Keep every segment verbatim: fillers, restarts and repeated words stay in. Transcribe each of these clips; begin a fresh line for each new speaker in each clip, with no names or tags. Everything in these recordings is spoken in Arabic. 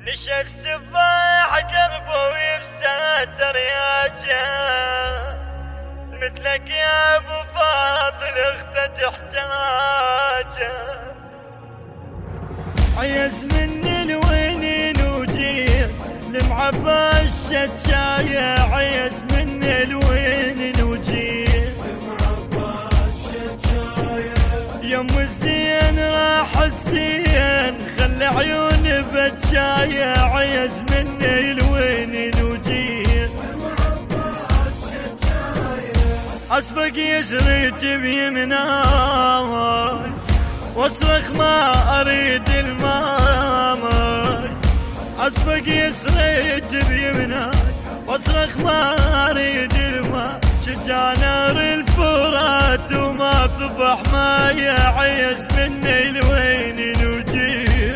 نشف سفاح قلبه ويفساتر يا جاه، مثلك يا ابو فاضل اخته تحتاجه. عيز من الوينين وجيه لمعبى الشجاية، عيز من الوينين وجيه لمعبى الشجاية. يم الزين راح الزين خلي عيون بجاية، عيز من الوينين وجيه لمعبى الشجاية. اسبق يسرد بيمناي واصرخ ما اريد الماي، اسبق يسرد بيمناي واصرخ ما اريد الماء. شجع نار الفرات وما طفح ماي، عيز من الوينين وجيه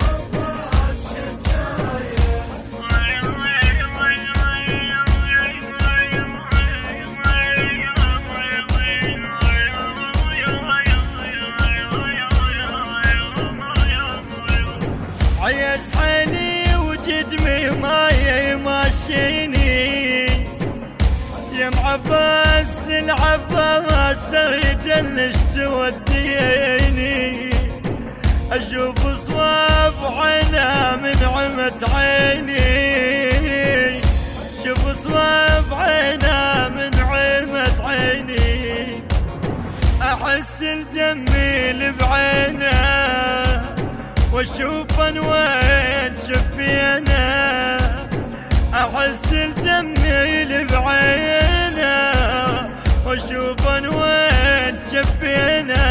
عيز حيلي وجدمي ماي يماشيني، يا معباس للعباس سريد اللي توديني. اشوف صواب عينه من عمة عيني، شوف صواب عينه من عمة عيني. احس الدمي اللي بعينه واشوف وين شفينا، احس الدمي اللي بعينه واشوف وين شفينا.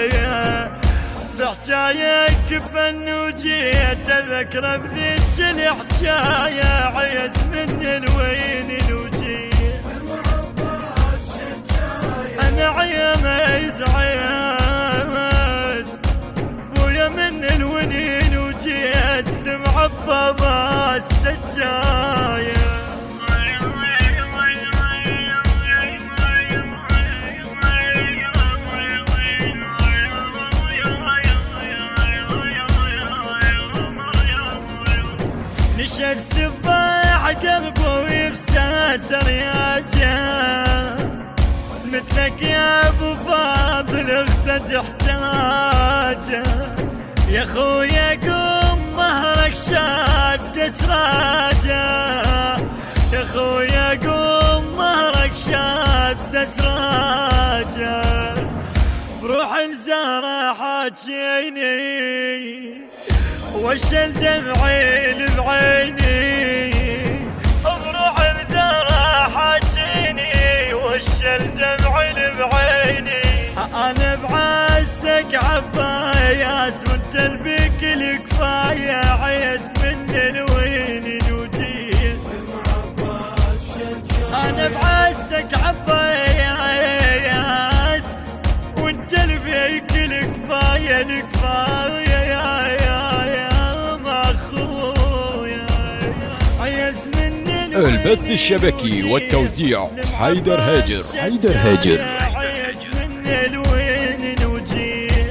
بحجاية كفن وجيت اذكر بذيك الحجاية، عيز من الوينين وجيه انا عيمز عيمز بويا من الوينين وجيت معبى الشجاية. نشف سفاح قلبه ويفساتر يا جاه، مثلك يا ابو فاضل اخته تحتاجه. يا خويا قوم مهرك شاد سراجه، يا خويا قوم مهرك شاد سراجه. بروح الزهرة حاجيني وشل دمعي بعيني، بروح الزهرة حاجيني وشل دمعي بعيني. انا بعزك عباياس وانت البك الكفاية، عيز من الوينين وجيه انا بعزك عباياس وانت البك الكفاية الكفاية يا يا يا مخويا. عيز من
البث الشبكي والتوزيع حيدر هاجر. حيدر هاجر
الوينين وجيه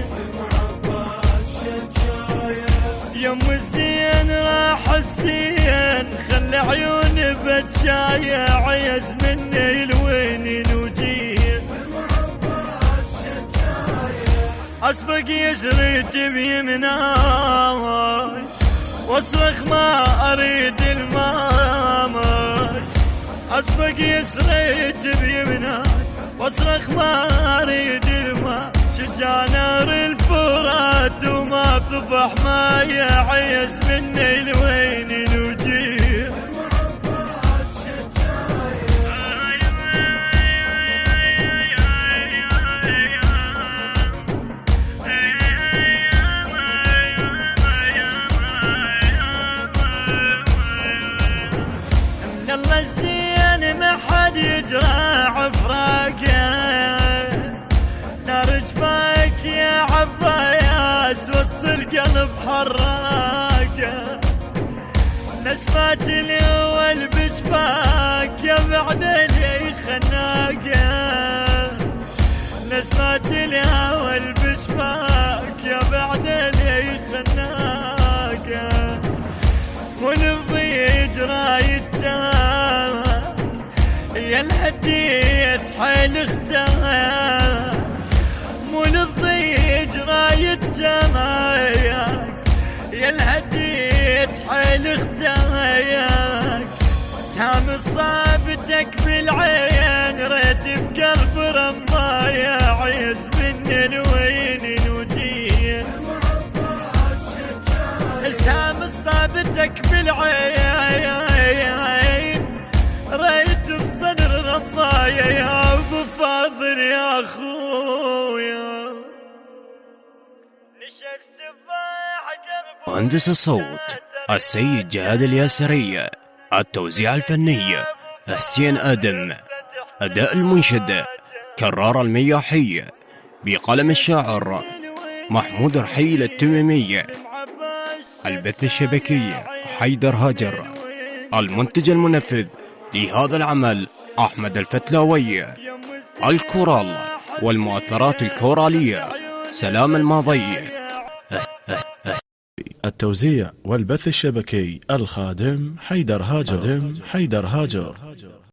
يم الزين راح الزين خلي عيون بجاية، عيز من الوينين وجيه اسبق يسرد بيمناي واصرخ ما اريد الماي، اسبق يسرد بيمناي واصرخ ما اريد الماء. شجع نار الفرات وما طفح ماي، عيز من الوينين وجيه من الله الزين ما حد يجرى فراقه. نار جفاك يا عباياس وسط القلب حراقه، نسمات الاول بجفاك يا بعد لي خناقه، نسمات الاول بجفاك يا بعد لي خناقه. الهديت حيل اختار مو للضيج رايد تماياك يا الهديت حيل اختار سام صابتك بالعين ريت بقلب رمايا عيز من الوين ودين سام صابتك بالعين ريت بصدر رمايا يا ابو فاضل يا اخويا
مهندس الصوت السيد جهاد الياسرية، التوزيع الفني حسين آدم، أداء المنشد كرار المياحي، بقلم الشاعر محمود رحيل التميمي، البث الشبكي حيدر هاجر، المنتج المنفذ لهذا العمل أحمد الفتلاوي، الكورال والمؤثرات الكورالية سلام الماضي.
التوزيع والبث الشبكي الخادم حيدر هاجر. حيدر هاجر.